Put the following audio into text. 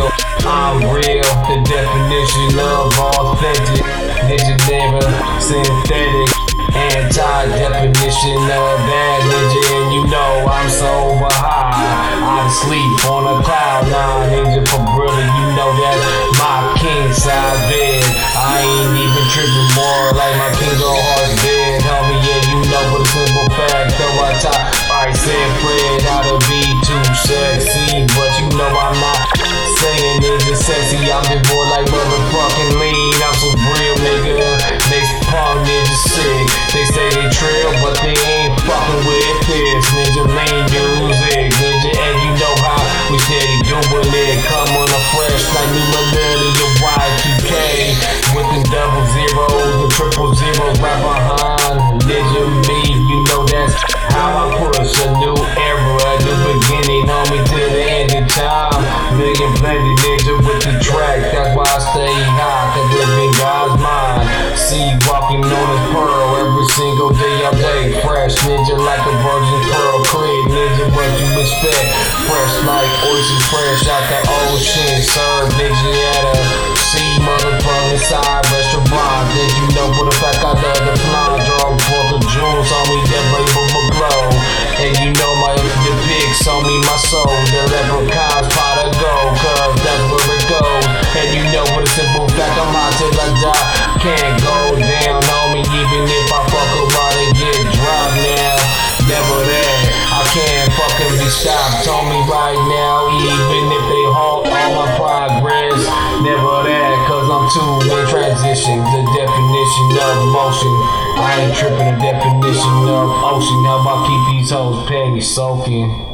I'm real, the definition of authentic. Ninja never synthetic, anti-definition of bad ninja. And you know I'm sober high, I'm asleep on a cloud nine. Ninja for brother, you know that's my king side bed. I ain't even tripping more like my King of Hearts bed. Homie, yeah, you know but a simple fact. Though I top, I said Fred how to be too sexy, but you know I'm not saying ninja sexy. I'm just more like motherfucking lean. I'm some real nigga. They punk ninja sick. They say they trail, but they ain't fucking with this. Ninja lean music, ninja, and you know how we steady doing it. Come on a fresh like new millennium Y2K with the double zeros, the triple zeros right behind. Ninja me, you know that's how I push a new era, a new beginning, homie, to the end of time. Million blended ninja with the track, that's why I stay high, cause it's in God's mind. See, walking on a pearl every single day, all day. Fresh ninja like a virgin pearl, clear ninja, what you expect. Fresh like oysters, fresh out the ocean. Serve ninja at a sea, motherfucking side restaurant. Did you know for the fact I love the fly? Draw for the jewels on me, that label for glow. And you know the pics on me, my soul. The leprechaun's pot of gold, cause that's where it goes. And you know for the simple fact I'm out till I die. Can't go down on me even if I fuck around and get dropped now. Never that, I can't fucking be stopped on me right now. Even if they halt all my progress. Never that, cause I'm too in transition. The definition of motion, I ain't tripping. The definition of ocean. How about keep these hoes petty soaking?